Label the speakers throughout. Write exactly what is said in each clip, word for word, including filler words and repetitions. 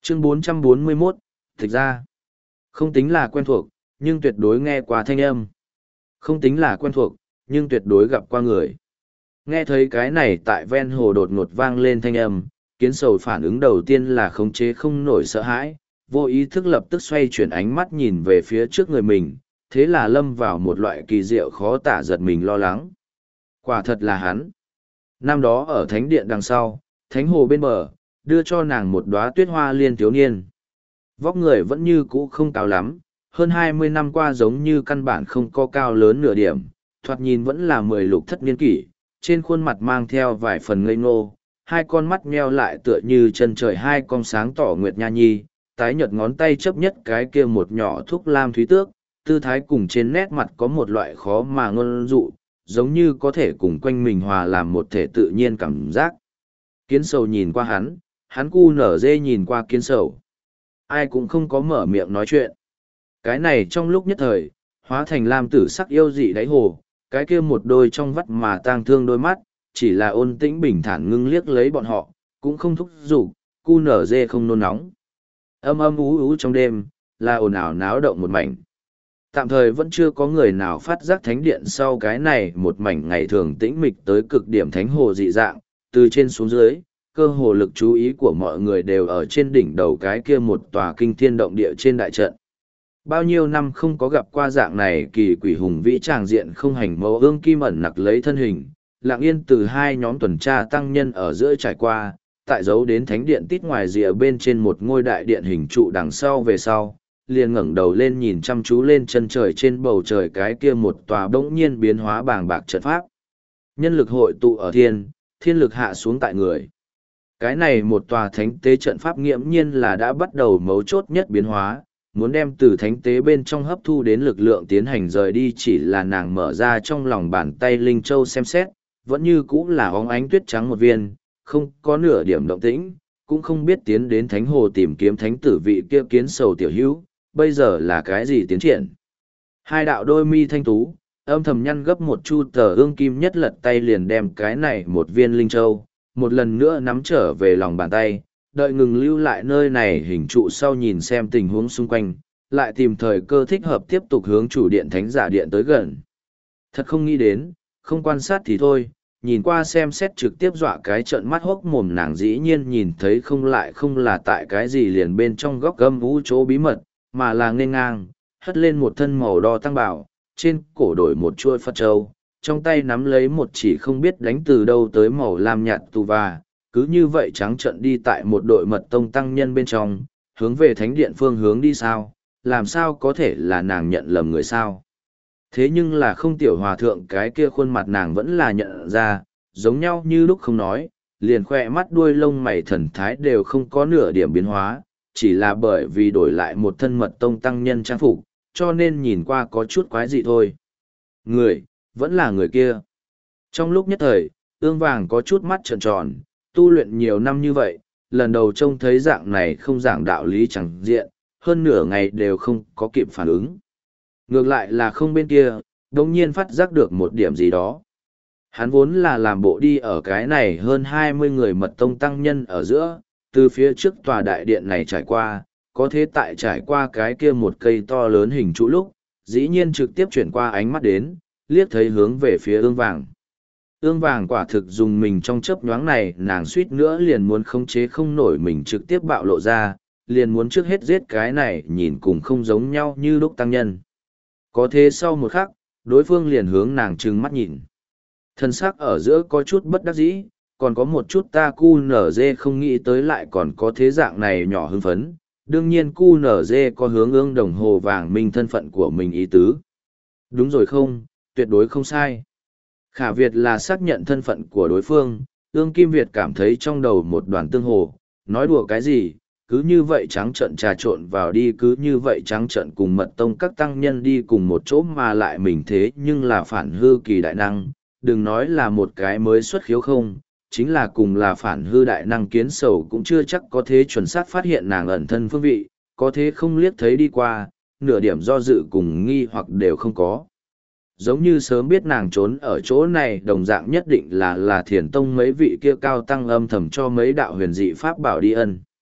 Speaker 1: Chương bốn trăm bốn mươi mốt, thực ra, không tính là quen thuộc, nhưng tuyệt đối nghe qua thanh âm. Không tính là quen thuộc, nhưng tuyệt đối gặp qua người. Nghe thấy cái này tại ven hồ đột ngột vang lên thanh âm, kiến sầu phản ứng đầu tiên là khống chế không nổi sợ hãi, vô ý thức lập tức xoay chuyển ánh mắt nhìn về phía trước người mình, thế là lâm vào một loại kỳ diệu khó tả giật mình lo lắng. Quả thật là hắn. Năm đó ở thánh điện đằng sau, thánh hồ bên bờ, đưa cho nàng một đóa tuyết hoa liên thiếu niên. Vóc người vẫn như cũ không cao lắm, hơn hai mươi năm qua giống như căn bản không có cao lớn nửa điểm, thoạt nhìn vẫn là mười lục thất niên kỷ, trên khuôn mặt mang theo vài phần ngây ngô, hai con mắt meo lại tựa như chân trời hai con sáng tỏ nguyệt nha nhi, tái nhợt ngón tay chấp nhất cái kia một nhỏ thuốc lam thúy tước, tư thái cùng trên nét mặt có một loại khó mà ngôn dụ, giống như có thể cùng quanh mình hòa làm một thể tự nhiên cảm giác. Kiến sầu nhìn qua hắn, hắn cu nở dê nhìn qua kiến sầu. Ai cũng không có mở miệng nói chuyện. Cái này trong lúc nhất thời, hóa thành lam tử sắc yêu dị đáy hồ, cái kia một đôi trong vắt mà tang thương đôi mắt, chỉ là ôn tĩnh bình thản ngưng liếc lấy bọn họ, cũng không thúc giục, cu nở dê không nôn nóng. Âm âm ú ú trong đêm, là ồn ào náo động một mảnh. Tạm thời vẫn chưa có người nào phát giác thánh điện sau cái này một mảnh ngày thường tĩnh mịch tới cực điểm thánh hồ dị dạng, từ trên xuống dưới, cơ hồ lực chú ý của mọi người đều ở trên đỉnh đầu cái kia một tòa kinh thiên động địa trên đại trận. Bao nhiêu năm không có gặp qua dạng này kỳ quỷ hùng vĩ tràng diện không hành mẫu ương kim ẩn nặc lấy thân hình, lặng yên từ hai nhóm tuần tra tăng nhân ở giữa trải qua, tại giấu đến thánh điện tít ngoài rìa bên trên một ngôi đại điện hình trụ đằng sau về sau, liền ngẩng đầu lên nhìn chăm chú lên chân trời trên bầu trời cái kia một tòa bỗng nhiên biến hóa bàng bạc trận pháp. Nhân lực hội tụ ở thiên, thiên lực hạ xuống tại người. Cái này một tòa thánh tế trận pháp nghiễm nhiên là đã bắt đầu mấu chốt nhất biến hóa, muốn đem từ thánh tế bên trong hấp thu đến lực lượng tiến hành rời đi chỉ là nàng mở ra trong lòng bàn tay Linh Châu xem xét, vẫn như cũ là óng ánh tuyết trắng một viên, không có nửa điểm động tĩnh, cũng không biết tiến đến thánh hồ tìm kiếm thánh tử vị kia kiến sầu tiểu hữu, bây giờ là cái gì tiến triển. Hai đạo đôi mi thanh tú, âm thầm nhăn gấp một chu tờ ương kim nhất lật tay liền đem cái này một viên Linh Châu, một lần nữa nắm trở về lòng bàn tay, đợi ngừng lưu lại nơi này hình trụ sau nhìn xem tình huống xung quanh, lại tìm thời cơ thích hợp tiếp tục hướng chủ điện thánh giả điện tới gần. Thật không nghĩ đến, không quan sát thì thôi, nhìn qua xem xét trực tiếp dọa cái trận mắt hốc mồm nàng dĩ nhiên nhìn thấy không lại không là tại cái gì liền bên trong góc gâm vũ chỗ bí mật, mà là nghênh ngang, hất lên một thân màu đo tăng bảo, trên cổ đổi một chuôi Phật châu, trong tay nắm lấy một chỉ không biết đánh từ đâu tới màu lam nhạt tù và, cứ như vậy trắng trận đi tại một đội mật tông tăng nhân bên trong, hướng về thánh điện phương hướng đi sao, làm sao có thể là nàng nhận lầm người sao. Thế nhưng là không tiểu hòa thượng cái kia khuôn mặt nàng vẫn là nhận ra, giống nhau như lúc không nói, liền khoe mắt đuôi lông mày thần thái đều không có nửa điểm biến hóa, chỉ là bởi vì đổi lại một thân mật tông tăng nhân trang phục, cho nên nhìn qua có chút quái dị thôi. Người, vẫn là người kia. Trong lúc nhất thời, ương vàng có chút mắt trợn tròn, tu luyện nhiều năm như vậy, lần đầu trông thấy dạng này không giảng đạo lý chẳng diện, hơn nửa ngày đều không có kịp phản ứng. Ngược lại là không bên kia, đồng nhiên phát giác được một điểm gì đó. Hắn vốn là làm bộ đi ở cái này hơn hai mươi người mật tông tăng nhân ở giữa, từ phía trước tòa đại điện này trải qua, có thế tại trải qua cái kia một cây to lớn hình trụ lúc, dĩ nhiên trực tiếp chuyển qua ánh mắt đến, liếc thấy hướng về phía ương vàng. Ương vàng quả thực dùng mình trong chớp nhoáng này, nàng suýt nữa liền muốn khống chế không nổi mình trực tiếp bạo lộ ra, liền muốn trước hết giết cái này nhìn cùng không giống nhau như lúc tăng nhân. Có thế sau một khắc, đối phương liền hướng nàng trừng mắt nhìn. Thân xác ở giữa có chút bất đắc dĩ, còn có một chút ta cu nở dê không nghĩ tới lại còn có thế dạng này nhỏ hưng phấn. Đương nhiên cu nở dê có hướng ương đồng hồ vàng minh thân phận của mình ý tứ. Đúng rồi không, tuyệt đối không sai. Khả Việt là xác nhận thân phận của đối phương, ương Kim Việt cảm thấy trong đầu một đoàn tương hồ, nói đùa cái gì, cứ như vậy trắng trận trà trộn vào đi, cứ như vậy trắng trận cùng mật tông các tăng nhân đi cùng một chỗ mà lại mình thế nhưng là phản hư kỳ đại năng, đừng nói là một cái mới xuất khiếu không, chính là cùng là phản hư đại năng kiến sầu cũng chưa chắc có thế chuẩn xác phát hiện nàng ẩn thân phương vị, có thế không liếc thấy đi qua, nửa điểm do dự cùng nghi hoặc đều không có. Giống như sớm biết nàng trốn ở chỗ này đồng dạng nhất định là là thiền tông mấy vị kia cao tăng âm thầm cho mấy đạo huyền dị pháp bảo đi ân.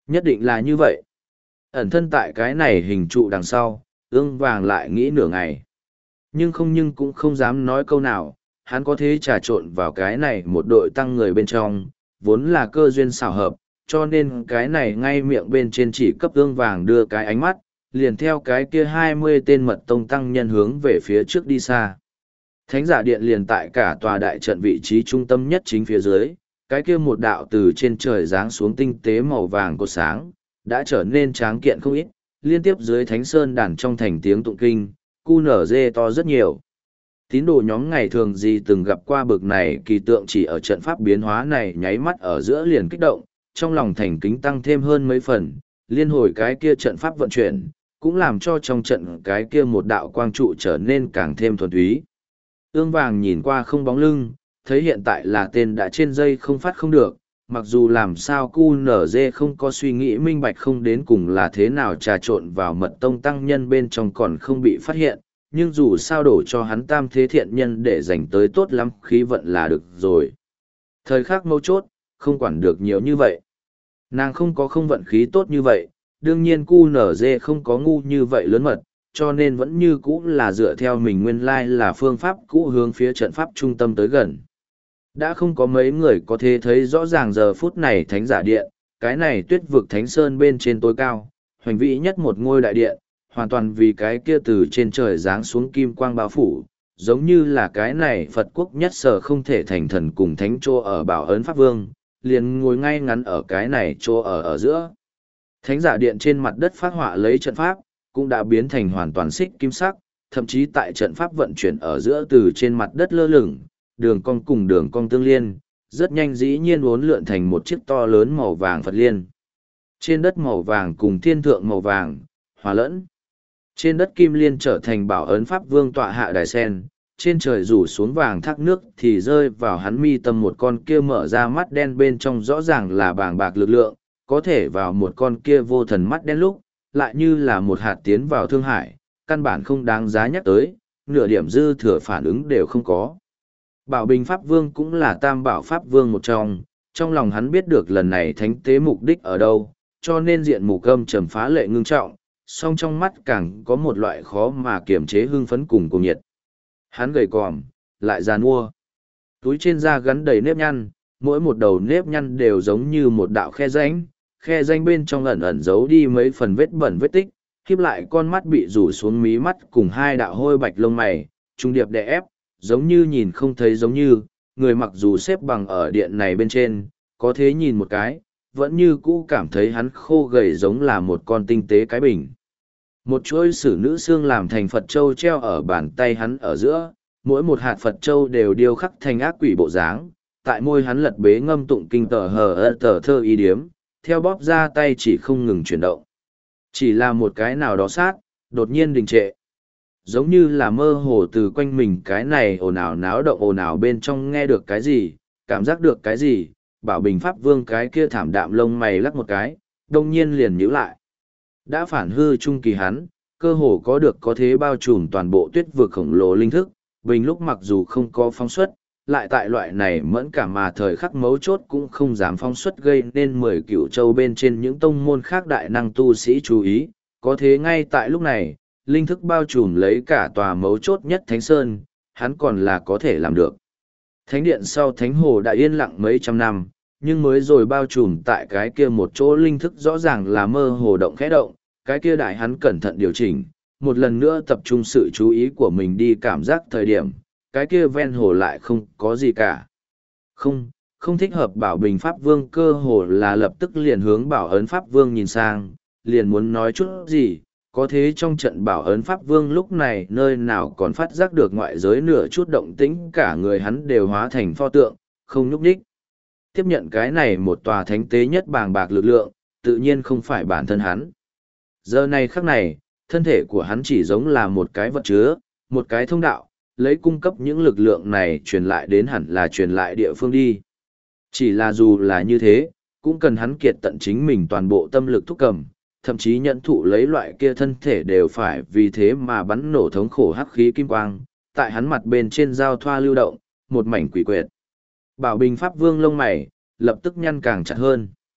Speaker 1: Nhất định là như vậy. Ẩn thân tại cái này hình trụ đằng sau, ương vàng lại nghĩ nửa ngày. Nhưng không nhưng cũng không dám nói câu nào, hắn có thể trà trộn vào cái này một đội tăng người bên trong, vốn là cơ duyên xảo hợp, cho nên cái này ngay miệng bên trên chỉ cấp ương vàng đưa cái ánh mắt, liền theo cái kia hai mươi tên mật tông tăng nhân hướng về phía trước đi xa. Thánh giả điện liền tại cả tòa đại trận vị trí trung tâm nhất chính phía dưới, cái kia một đạo từ trên trời giáng xuống tinh tế màu vàng cột sáng, đã trở nên tráng kiện không ít, liên tiếp dưới thánh sơn đàn trong thành tiếng tụng kinh, cu nở dê to rất nhiều. Tín đồ nhóm ngày thường gì từng gặp qua bực này kỳ tượng chỉ ở trận pháp biến hóa này nháy mắt ở giữa liền kích động, trong lòng thành kính tăng thêm hơn mấy phần, liên hồi cái kia trận pháp vận chuyển, cũng làm cho trong trận cái kia một đạo quang trụ trở nên càng thêm thuần túy. Ương vàng nhìn qua không bóng lưng, thấy hiện tại là tên đã trên dây không phát không được, mặc dù làm sao cu nở dê không có suy nghĩ minh bạch không đến cùng là thế nào trà trộn vào mật tông tăng nhân bên trong còn không bị phát hiện, nhưng dù sao đổ cho hắn tam thế thiện nhân để dành tới tốt lắm khí vận là được rồi. Thời khắc mấu chốt, không quản được nhiều như vậy. Nàng không có không vận khí tốt như vậy, đương nhiên cu nở dê không có ngu như vậy lớn mật, cho nên vẫn như cũ là dựa theo mình nguyên lai là phương pháp cũ hướng phía trận pháp trung tâm tới gần. Đã không có mấy người có thể thấy rõ ràng giờ phút này thánh giả điện, cái này tuyết vực thánh sơn bên trên tối cao, hoành vĩ nhất một ngôi đại điện, hoàn toàn vì cái kia từ trên trời giáng xuống kim quang bao phủ, giống như là cái này Phật quốc nhất sở không thể thành thần cùng thánh chỗ ở bảo ấn Pháp Vương, liền ngồi ngay ngắn ở cái này chỗ ở ở giữa. Thánh giả điện trên mặt đất phát họa lấy trận pháp, cũng đã biến thành hoàn toàn xích kim sắc, thậm chí tại trận pháp vận chuyển ở giữa từ trên mặt đất lơ lửng, đường cong cùng đường cong tương liên, rất nhanh dĩ nhiên uốn lượn thành một chiếc to lớn màu vàng Phật liên. Trên đất màu vàng cùng thiên thượng màu vàng, hòa lẫn. Trên đất kim liên trở thành bảo ấn Pháp Vương tọa hạ đài sen, trên trời rủ xuống vàng thác nước thì rơi vào hắn mi tâm một con kia mở ra mắt đen bên trong rõ ràng là bàng bạc lực lượng, có thể vào một con kia vô thần mắt đen lúc, lại như là một hạt tiến vào thương hải, căn bản không đáng giá nhắc tới, nửa điểm dư thừa phản ứng đều không có. Bảo Bình Pháp Vương cũng là tam bảo Pháp Vương một trong, trong lòng hắn biết được lần này thánh tế mục đích ở đâu, cho nên diện mục âm trầm phá lệ ngưng trọng, song trong mắt càng có một loại khó mà kiềm chế hưng phấn cùng cùng nhiệt. Hắn gầy còm, lại giàn mua. Túi trên da gắn đầy nếp nhăn, mỗi một đầu nếp nhăn đều giống như một đạo khe rãnh, khe rãnh bên trong ẩn ẩn giấu đi mấy phần vết bẩn vết tích, khiếp lại con mắt bị rủ xuống mí mắt cùng hai đạo hôi bạch lông mày, trung điệp đè ép, giống như nhìn không thấy giống như, người mặc dù xếp bằng ở điện này bên trên, có thế nhìn một cái, vẫn như cũ cảm thấy hắn khô gầy giống là một con tinh tế cái bình. Một chuỗi sử nữ xương làm thành Phật Châu treo ở bàn tay hắn ở giữa, mỗi một hạt Phật Châu đều điêu khắc thành ác quỷ bộ dáng, tại môi hắn lật bế ngâm tụng kinh tờ hờ ơ tờ thơ y điếm, theo bóp ra tay chỉ không ngừng chuyển động. Chỉ là một cái nào đó sát, đột nhiên đình trệ. Giống như là mơ hồ từ quanh mình cái này ồn ào náo động ồn ào bên trong nghe được cái gì, cảm giác được cái gì, Bảo Bình Pháp Vương cái kia thảm đạm lông mày lắc một cái, đông nhiên liền nhíu lại. Đã phản hư trung kỳ hắn, cơ hồ có được có thế bao trùm toàn bộ tuyết vực khổng lồ linh thức, Bình lúc mặc dù không có phóng xuất, lại tại loại này mẫn cả mà thời khắc mấu chốt cũng không dám phóng xuất gây nên mười cửu châu bên trên những tông môn khác đại năng tu sĩ chú ý, có thế ngay tại lúc này, linh thức bao trùm lấy cả tòa mấu chốt nhất Thánh Sơn, hắn còn là có thể làm được. Thánh điện sau Thánh Hồ đã yên lặng mấy trăm năm, nhưng mới rồi bao trùm tại cái kia một chỗ linh thức rõ ràng là mơ hồ động khẽ động, cái kia đại hắn cẩn thận điều chỉnh, một lần nữa tập trung sự chú ý của mình đi cảm giác thời điểm, cái kia ven hồ lại không có gì cả. Không, không thích hợp Bảo Bình Pháp Vương cơ hồ là lập tức liền hướng Bảo Ấn Pháp Vương nhìn sang, liền muốn nói chút gì, có thế trong trận Bảo Ấn Pháp Vương lúc này nơi nào còn phát giác được ngoại giới nửa chút động tĩnh, cả người hắn đều hóa thành pho tượng, không nhúc nhích. Tiếp nhận cái này một tòa thánh tế nhất bàng bạc lực lượng, tự nhiên không phải bản thân hắn. Giờ này khắc này, thân thể của hắn chỉ giống là một cái vật chứa, một cái thông đạo, lấy cung cấp những lực lượng này truyền lại đến hẳn là truyền lại địa phương đi. Chỉ là dù là như thế, cũng cần hắn kiệt tận chính mình toàn bộ tâm lực thúc cầm, thậm chí nhận thụ lấy loại kia thân thể đều phải vì thế mà bắn nổ thống khổ hắc khí kim quang, tại hắn mặt bên trên giao thoa lưu động, một mảnh quỷ quyệt. Bảo Bình Pháp Vương lông mày, lập tức nhăn càng chặt hơn.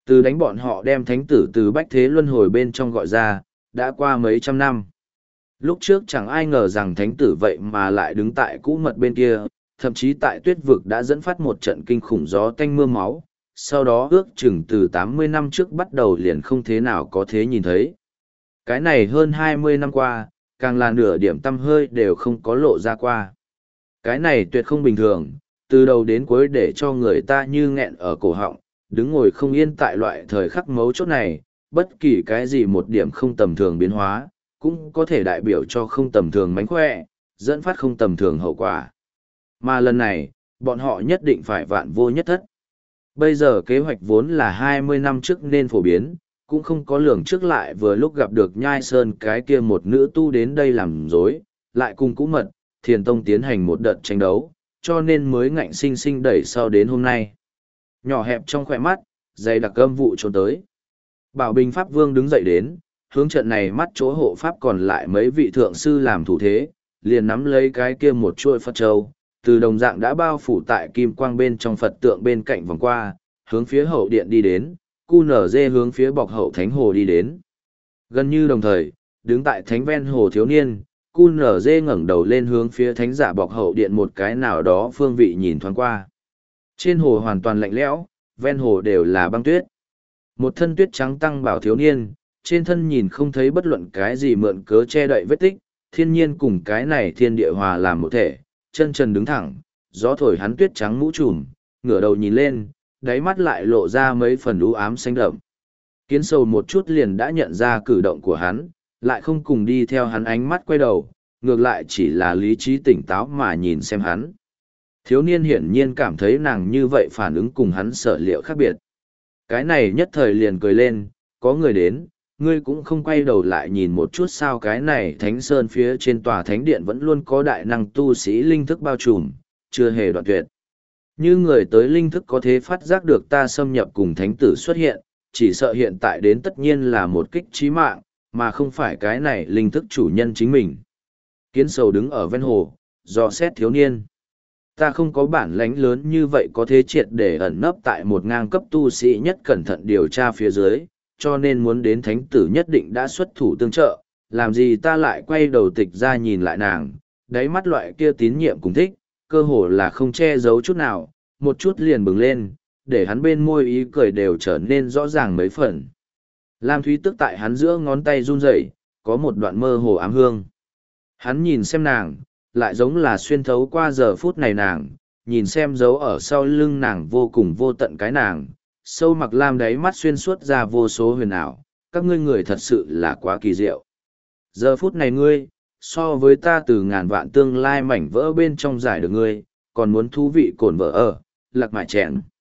Speaker 1: Từ đánh bọn họ đem thánh tử từ bách thế luân hồi bên trong gọi ra, đã qua mấy trăm năm. Lúc trước chẳng ai ngờ rằng thánh tử vậy mà lại đứng tại cũ mật bên kia, thậm chí tại tuyết vực đã dẫn phát một trận kinh khủng gió tanh mưa máu, sau đó ước chừng từ tám mươi năm trước bắt đầu liền không thế nào có thế nhìn thấy. Cái này hơn hai mươi năm qua, càng là nửa điểm tâm hơi đều không có lộ ra qua. Cái này tuyệt không bình thường, từ đầu đến cuối để cho người ta như nghẹn ở cổ họng, đứng ngồi không yên tại loại thời khắc mấu chốt này, bất kỳ cái gì một điểm không tầm thường biến hóa, cũng có thể đại biểu cho không tầm thường mánh khỏe, dẫn phát không tầm thường hậu quả. Mà lần này, bọn họ nhất định phải vạn vô nhất thất. Bây giờ kế hoạch vốn là hai mươi năm trước nên phổ biến, cũng không có lường trước lại vừa lúc gặp được Nhai Sơn cái kia một nữ tu đến đây làm dối, lại cùng cũ mật, Thiền Tông tiến hành một đợt tranh đấu, cho nên mới ngạnh sinh sinh đẩy sau đến hôm nay. Nhỏ hẹp trong khỏe mắt, dày đặc âm vụ trốn tới. Bảo Bình Pháp Vương đứng dậy đến, hướng trận này mắt chỗ hộ pháp còn lại mấy vị thượng sư làm thủ thế, liền nắm lấy cái kia một chuôi Phật châu, từ đồng dạng đã bao phủ tại kim quang bên trong Phật tượng bên cạnh vòng qua, hướng phía hậu điện đi đến, cu nở dê hướng phía bọc hậu thánh hồ đi đến. Gần như đồng thời, đứng tại thánh ven hồ thiếu niên, cu nở dê ngẩng đầu lên hướng phía thánh giả bọc hậu điện một cái nào đó phương vị nhìn thoáng qua. Trên hồ hoàn toàn lạnh lẽo, ven hồ đều là băng tuyết. Một thân tuyết trắng tăng bảo thiếu niên, trên thân nhìn không thấy bất luận cái gì mượn cớ che đậy vết tích, thiên nhiên cùng cái này thiên địa hòa làm một thể, chân trần đứng thẳng, gió thổi hắn tuyết trắng mũ trùm, ngửa đầu nhìn lên, đáy mắt lại lộ ra mấy phần u ám xanh đậm. Kiến sầu một chút liền đã nhận ra cử động của hắn, lại không cùng đi theo hắn ánh mắt quay đầu, ngược lại chỉ là lý trí tỉnh táo mà nhìn xem hắn. Thiếu niên hiển nhiên cảm thấy nàng như vậy phản ứng cùng hắn sở liệu khác biệt. Cái này nhất thời liền cười lên, có người đến, ngươi cũng không quay đầu lại nhìn một chút sao cái này thánh sơn phía trên tòa thánh điện vẫn luôn có đại năng tu sĩ linh thức bao trùm, chưa hề đoạn tuyệt. Như người tới linh thức có thể phát giác được ta xâm nhập cùng thánh tử xuất hiện, chỉ sợ hiện tại đến tất nhiên là một kích chí mạng, mà không phải cái này linh thức chủ nhân chính mình. Kiến sầu đứng ở ven hồ, dò xét thiếu niên. Ta không có bản lãnh lớn như vậy có thể triệt để ẩn nấp tại một ngang cấp tu sĩ nhất cẩn thận điều tra phía dưới, cho nên muốn đến thánh tử nhất định đã xuất thủ tương trợ, làm gì ta lại quay đầu tịch ra nhìn lại nàng, đáy mắt loại kia tín nhiệm cùng thích, cơ hồ là không che giấu chút nào, một chút liền bừng lên, để hắn bên môi ý cười đều trở nên rõ ràng mấy phần. Lam Thúy tức tại hắn giữa ngón tay run rẩy, có một đoạn mơ hồ ám hương. Hắn nhìn xem nàng, lại giống là xuyên thấu qua giờ phút này nàng, nhìn xem dấu ở sau lưng nàng vô cùng vô tận cái nàng, sâu mặc lam đáy mắt xuyên suốt ra vô số huyền ảo, các ngươi người thật sự là quá kỳ diệu. Giờ phút này ngươi, so với ta từ ngàn vạn tương lai mảnh vỡ bên trong giải được ngươi, còn muốn thú vị cổn vỡ ở, lạc mại chèn.